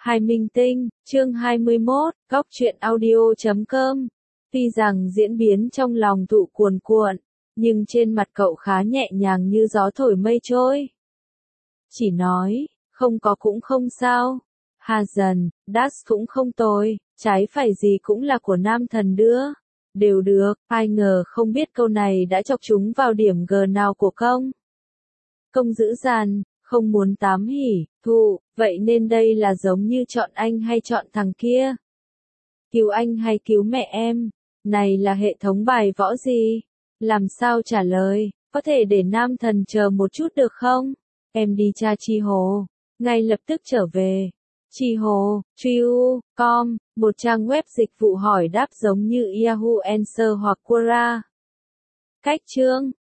Hai Minh Tinh, chương 21, góc truyện audio.com. Tuy rằng diễn biến trong lòng Thụ cuồn cuộn, nhưng trên mặt cậu khá nhẹ nhàng như gió thổi mây trôi. Chỉ nói, không có cũng không sao. Hà dần, das cũng không tồi, trái phải gì cũng là của nam thần đưa. Đều được, ai ngờ không biết câu này đã chọc chúng vào điểm G nào của công. Công dữ dằn, không muốn tám hỉ, Thụ, vậy nên đây là giống như chọn anh hay chọn thằng kia? Cứu anh hay cứu mẹ em? Này là hệ thống bài võ gì? Làm sao trả lời, có thể để nam thần chờ một chút được không? Em đi tra Chi Hồ, ngay lập tức trở về. Chi Hồ, Triu.com, một trang web dịch vụ hỏi đáp giống như Yahoo Answer hoặc Quora. Cách chương